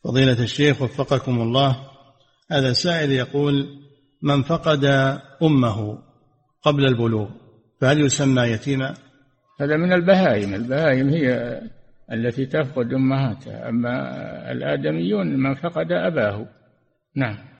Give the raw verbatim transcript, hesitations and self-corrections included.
فضيلة الشيخ وفقكم الله، هذا سائل يقول: من فقد أمه قبل البلوغ فهل يسمى يتيما؟ هذا من البهائم، البهائم هي التي تفقد أمهاتها، أما الآدميون من فقد أباه. نعم.